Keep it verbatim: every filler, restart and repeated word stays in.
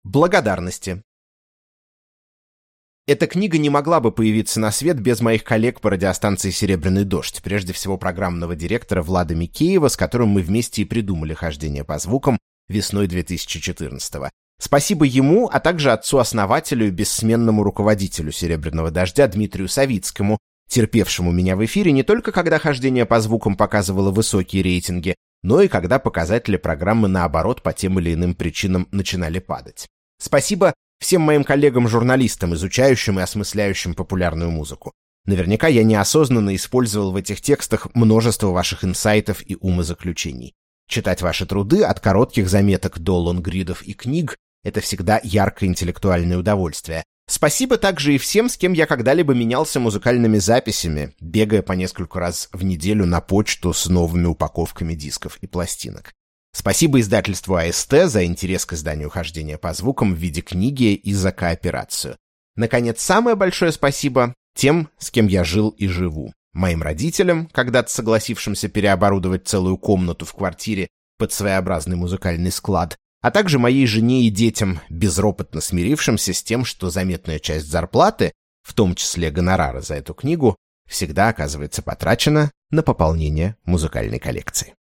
Благодарности. Эта книга не могла бы появиться на свет без моих коллег по радиостанции «Серебряный дождь», прежде всего программного директора Влада Микеева, с которым мы вместе и придумали «Хождение по звукам» весной две тысячи четырнадцатого. Спасибо ему, а также отцу-основателю и бессменному руководителю «Серебряного дождя» Дмитрию Савицкому, терпевшему меня в эфире не только когда «Хождение по звукам» показывало высокие рейтинги, но и когда показатели программы, наоборот, по тем или иным причинам начинали падать. Спасибо всем моим коллегам-журналистам, изучающим и осмысляющим популярную музыку. Наверняка я неосознанно использовал в этих текстах множество ваших инсайтов и умозаключений. Читать ваши труды от коротких заметок до лонгридов и книг — это всегда яркое интеллектуальное удовольствие. Спасибо также и всем, с кем я когда-либо менялся музыкальными записями, бегая по несколько раз в неделю на почту с новыми упаковками дисков и пластинок. Спасибо издательству а эс тэ за интерес к изданию «Хождение по звукам» в виде книги и за кооперацию. Наконец, самое большое спасибо тем, с кем я жил и живу. Моим родителям, когда-то согласившимся переоборудовать целую комнату в квартире под своеобразный музыкальный склад, а также моей жене и детям, безропотно смирившимся с тем, что заметная часть зарплаты, в том числе гонорара за эту книгу, всегда оказывается потрачена на пополнение музыкальной коллекции.